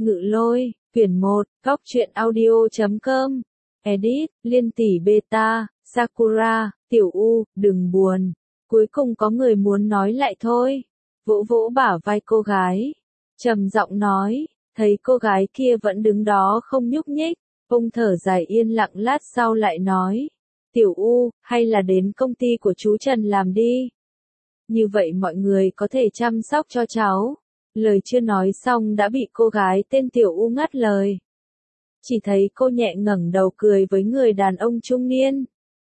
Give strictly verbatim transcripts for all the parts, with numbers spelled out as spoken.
Ngự Lôi, quyển một, góc truyện audio chấm com, edit, Liên tỷ beta, Sakura, Tiểu U, đừng buồn. Cuối cùng có người muốn nói lại thôi. Vỗ vỗ bả vai cô gái. Trầm giọng nói, thấy cô gái kia vẫn đứng đó không nhúc nhích. Ông thở dài yên lặng lát sau lại nói. Tiểu U, hay là đến công ty của chú Trần làm đi. Như vậy mọi người có thể chăm sóc cho cháu. Lời chưa nói xong đã bị cô gái tên Tiểu U ngắt lời. Chỉ thấy cô nhẹ ngẩng đầu cười với người đàn ông trung niên.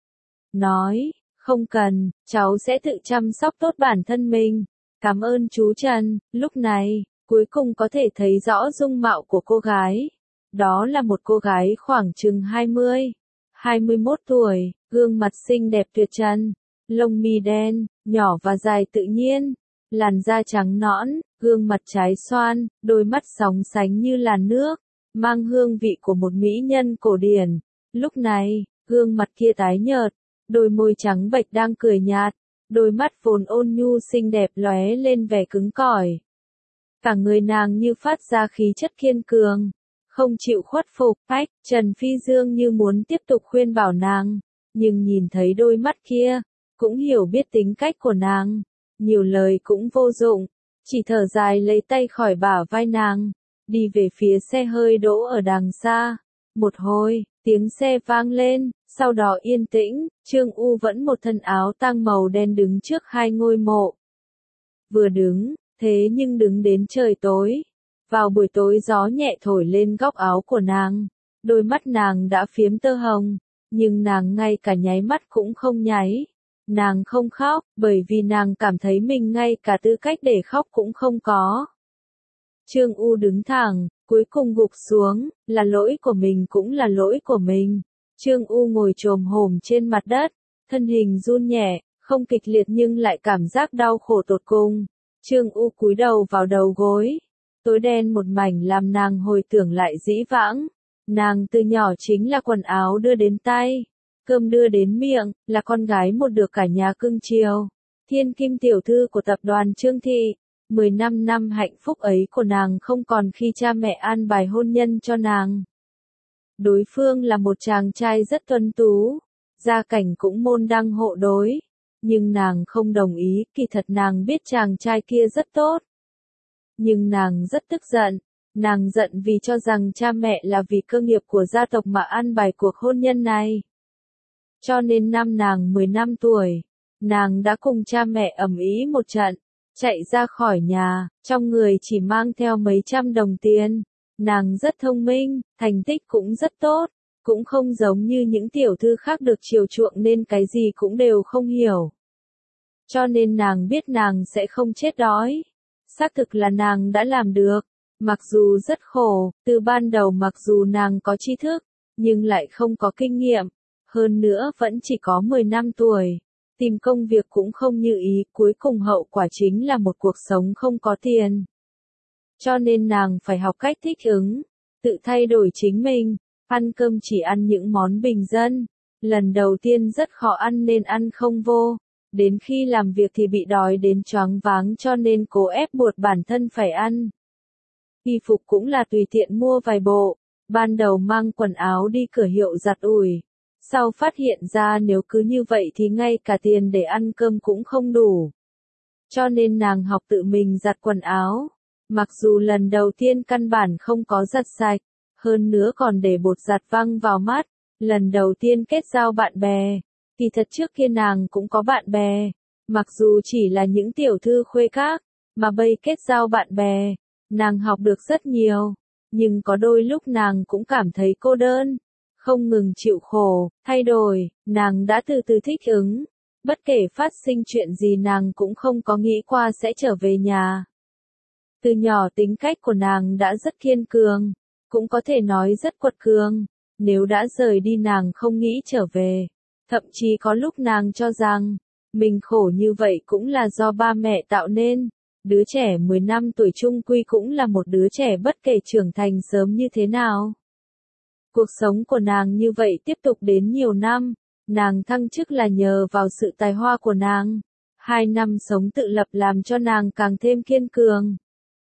Nói, không cần, cháu sẽ tự chăm sóc tốt bản thân mình. Cảm ơn chú Trần. Lúc này, cuối cùng có thể thấy rõ dung mạo của cô gái. Đó là một cô gái khoảng chừng hai mươi, hai mươi mốt tuổi, gương mặt xinh đẹp tuyệt trần, lông mi đen, nhỏ và dài tự nhiên, làn da trắng nõn, gương mặt trái xoan, đôi mắt sóng sánh như làn nước, mang hương vị của một mỹ nhân cổ điển. Lúc này, gương mặt kia tái nhợt, đôi môi trắng bệch đang cười nhạt, đôi mắt vốn ôn nhu xinh đẹp lóe lên vẻ cứng cỏi. Cả người nàng như phát ra khí chất kiên cường, không chịu khuất phục. Ách, Trần Phi Dương như muốn tiếp tục khuyên bảo nàng, nhưng nhìn thấy đôi mắt kia, cũng hiểu biết tính cách của nàng, nhiều lời cũng vô dụng, chỉ thở dài lấy tay khỏi bả vai nàng, đi về phía xe hơi đỗ ở đằng xa. Một hồi, tiếng xe vang lên, sau đó yên tĩnh, Trương U vẫn một thân áo tang màu đen đứng trước hai ngôi mộ. Vừa đứng, thế nhưng đứng đến trời tối. Vào buổi tối gió nhẹ thổi lên góc áo của nàng, đôi mắt nàng đã phiếm tơ hồng, nhưng nàng ngay cả nháy mắt cũng không nháy. Nàng không khóc, bởi vì nàng cảm thấy mình ngay cả tư cách để khóc cũng không có. Trương U đứng thẳng, cuối cùng gục xuống, là lỗi của mình cũng là lỗi của mình. Trương U ngồi chồm hổm trên mặt đất, thân hình run nhẹ, không kịch liệt nhưng lại cảm giác đau khổ tột cùng. Trương U cúi đầu vào đầu gối. Tối đen một mảnh làm nàng hồi tưởng lại dĩ vãng. Nàng từ nhỏ chính là quần áo đưa đến tay, cơm đưa đến miệng, là con gái một được cả nhà cưng chiều. Thiên kim tiểu thư của tập đoàn Trương Thị. Mười năm năm hạnh phúc ấy của nàng không còn khi cha mẹ an bài hôn nhân cho nàng. Đối phương là một chàng trai rất tuấn tú, gia cảnh cũng môn đăng hộ đối. Nhưng nàng không đồng ý, kỳ thật nàng biết chàng trai kia rất tốt. Nhưng nàng rất tức giận, nàng giận vì cho rằng cha mẹ là vì cơ nghiệp của gia tộc mà an bài cuộc hôn nhân này. Cho nên năm nàng mười lăm tuổi, nàng đã cùng cha mẹ ầm ĩ một trận, chạy ra khỏi nhà, trong người chỉ mang theo mấy trăm đồng tiền. Nàng rất thông minh, thành tích cũng rất tốt, cũng không giống như những tiểu thư khác được chiều chuộng nên cái gì cũng đều không hiểu. Cho nên nàng biết nàng sẽ không chết đói. Xác thực là nàng đã làm được, mặc dù rất khổ, từ ban đầu mặc dù nàng có tri thức, nhưng lại không có kinh nghiệm, hơn nữa vẫn chỉ có mười lăm tuổi, tìm công việc cũng không như ý, cuối cùng hậu quả chính là một cuộc sống không có tiền. Cho nên nàng phải học cách thích ứng, tự thay đổi chính mình, ăn cơm chỉ ăn những món bình dân, lần đầu tiên rất khó ăn nên ăn không vô. Đến khi làm việc thì bị đói đến choáng váng cho nên cố ép buộc bản thân phải ăn. Y phục cũng là tùy tiện mua vài bộ, ban đầu mang quần áo đi cửa hiệu giặt ủi. Sau phát hiện ra nếu cứ như vậy thì ngay cả tiền để ăn cơm cũng không đủ. Cho nên nàng học tự mình giặt quần áo. Mặc dù lần đầu tiên căn bản không có giặt sạch, hơn nữa còn để bột giặt văng vào mắt, lần đầu tiên kết giao bạn bè. Kỳ thật trước kia nàng cũng có bạn bè, mặc dù chỉ là những tiểu thư khuê các, mà bây kết giao bạn bè, nàng học được rất nhiều, nhưng có đôi lúc nàng cũng cảm thấy cô đơn, không ngừng chịu khổ, thay đổi, nàng đã từ từ thích ứng, bất kể phát sinh chuyện gì nàng cũng không có nghĩ qua sẽ trở về nhà. Từ nhỏ tính cách của nàng đã rất kiên cường, cũng có thể nói rất quật cường, nếu đã rời đi nàng không nghĩ trở về. Thậm chí có lúc nàng cho rằng, mình khổ như vậy cũng là do ba mẹ tạo nên. Đứa trẻ mười lăm tuổi chung quy cũng là một đứa trẻ bất kể trưởng thành sớm như thế nào. Cuộc sống của nàng như vậy tiếp tục đến nhiều năm, nàng thăng chức là nhờ vào sự tài hoa của nàng. Hai năm sống tự lập làm cho nàng càng thêm kiên cường.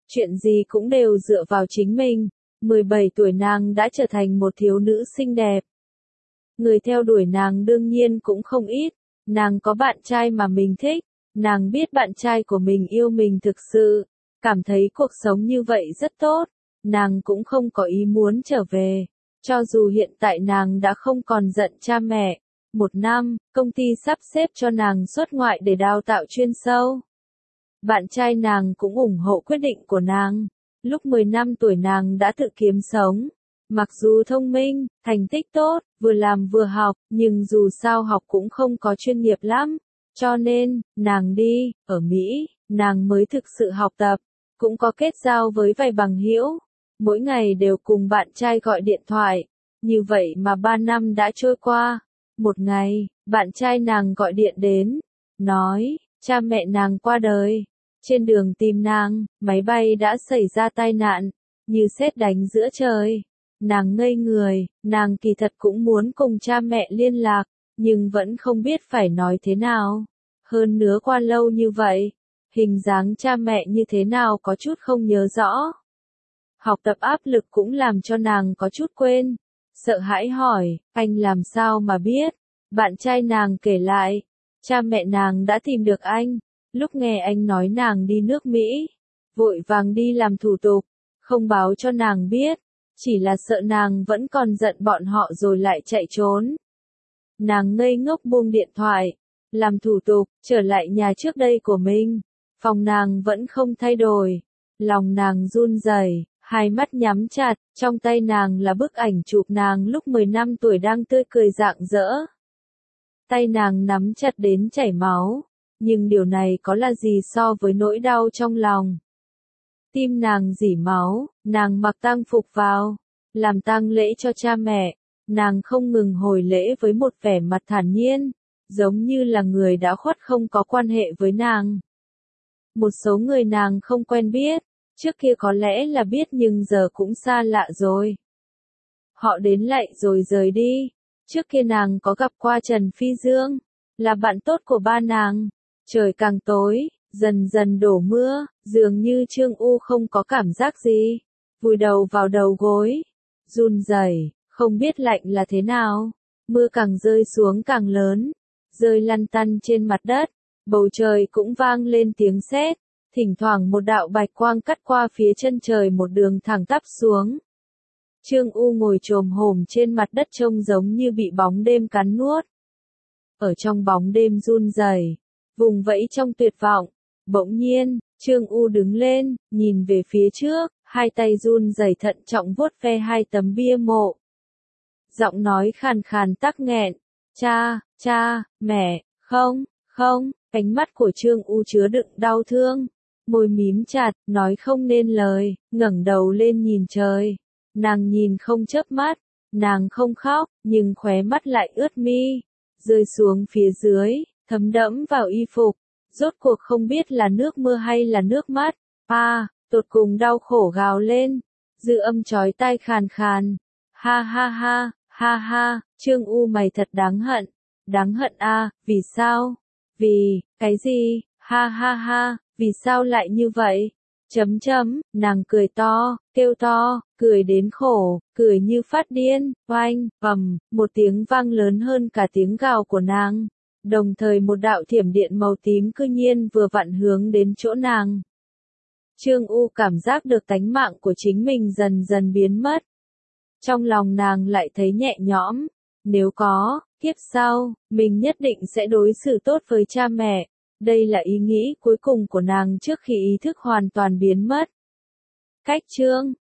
chuyện gì cũng đều dựa vào chính mình. mười bảy tuổi nàng đã trở thành một thiếu nữ xinh đẹp. Người theo đuổi nàng đương nhiên cũng không ít, nàng có bạn trai mà mình thích, nàng biết bạn trai của mình yêu mình thực sự, cảm thấy cuộc sống như vậy rất tốt, nàng cũng không có ý muốn trở về. Cho dù hiện tại nàng đã không còn giận cha mẹ, một năm, công ty sắp xếp cho nàng xuất ngoại để đào tạo chuyên sâu. Bạn trai nàng cũng ủng hộ quyết định của nàng. Lúc mười lăm tuổi nàng đã tự kiếm sống. Mặc dù thông minh, thành tích tốt, vừa làm vừa học, nhưng dù sao học cũng không có chuyên nghiệp lắm. Cho nên, nàng đi, ở Mỹ, nàng mới thực sự học tập, cũng có kết giao với vài bằng hữu. Mỗi ngày đều cùng bạn trai gọi điện thoại. Như vậy mà ba năm đã trôi qua. Một ngày, bạn trai nàng gọi điện đến, nói, cha mẹ nàng qua đời. Trên đường tìm nàng, máy bay đã xảy ra tai nạn, như sét đánh giữa trời. Nàng ngây người, nàng kỳ thật cũng muốn cùng cha mẹ liên lạc, nhưng vẫn không biết phải nói thế nào. Hơn nữa qua lâu như vậy, hình dáng cha mẹ như thế nào có chút không nhớ rõ. Học tập áp lực cũng làm cho nàng có chút quên. Sợ hãi hỏi, anh làm sao mà biết? Bạn trai nàng kể lại, cha mẹ nàng đã tìm được anh. Lúc nghe anh nói nàng đi nước Mỹ, vội vàng đi làm thủ tục, không báo cho nàng biết, chỉ là sợ nàng vẫn còn giận bọn họ rồi lại chạy trốn. Nàng ngây ngốc buông điện thoại, làm thủ tục, trở lại nhà trước đây của mình. Phòng nàng vẫn không thay đổi, lòng nàng run rẩy, hai mắt nhắm chặt, trong tay nàng là bức ảnh chụp nàng lúc mười lăm tuổi đang tươi cười rạng rỡ. Tay nàng nắm chặt đến chảy máu. Nhưng điều này có là gì so với nỗi đau trong lòng. Tim nàng rỉ máu, nàng mặc tang phục vào, làm tang lễ cho cha mẹ, nàng không ngừng hồi lễ với một vẻ mặt thản nhiên, giống như là người đã khuất không có quan hệ với nàng. Một số người nàng không quen biết, trước kia có lẽ là biết nhưng giờ cũng xa lạ rồi. Họ đến lại rồi rời đi, trước kia nàng có gặp qua Trần Phi Dương, là bạn tốt của ba nàng. Trời càng tối, dần dần đổ mưa, dường như Trương U không có cảm giác gì, vùi đầu vào đầu gối, run rẩy, không biết lạnh là thế nào. Mưa càng rơi xuống càng lớn, rơi lăn tăn trên mặt đất, bầu trời cũng vang lên tiếng sét, thỉnh thoảng một đạo bạch quang cắt qua phía chân trời một đường thẳng tắp xuống. Trương U ngồi chồm hổm trên mặt đất trông giống như bị bóng đêm cắn nuốt. Ở trong bóng đêm run rẩy, vùng vẫy trong tuyệt vọng, bỗng nhiên, Trương U đứng lên, nhìn về phía trước, hai tay run rẩy thận trọng vuốt ve hai tấm bia mộ. Giọng nói khàn khàn tắc nghẹn, cha, cha, mẹ, không, không, ánh mắt của Trương U chứa đựng đau thương, môi mím chặt, nói không nên lời, ngẩng đầu lên nhìn trời. Nàng nhìn không chớp mắt, nàng không khóc, nhưng khóe mắt lại ướt mi, rơi xuống phía dưới, thấm đẫm vào y phục, rốt cuộc không biết là nước mưa hay là nước mắt. À, tột cùng đau khổ gào lên, dư âm chói tai khàn khàn. Ha ha ha, ha ha, Trương U mày thật đáng hận, đáng hận a, vì sao? Vì, cái gì? Ha ha ha, vì sao lại như vậy? Chấm chấm, nàng cười to, kêu to, cười đến khổ, cười như phát điên, oanh, vầm, một tiếng vang lớn hơn cả tiếng gào của nàng. Đồng thời một đạo thiểm điện màu tím cư nhiên vừa vặn hướng đến chỗ nàng. Trương U cảm giác được tánh mạng của chính mình dần dần biến mất. Trong lòng nàng lại thấy nhẹ nhõm, nếu có, kiếp sau, mình nhất định sẽ đối xử tốt với cha mẹ. Đây là ý nghĩ cuối cùng của nàng trước khi ý thức hoàn toàn biến mất. Cách chương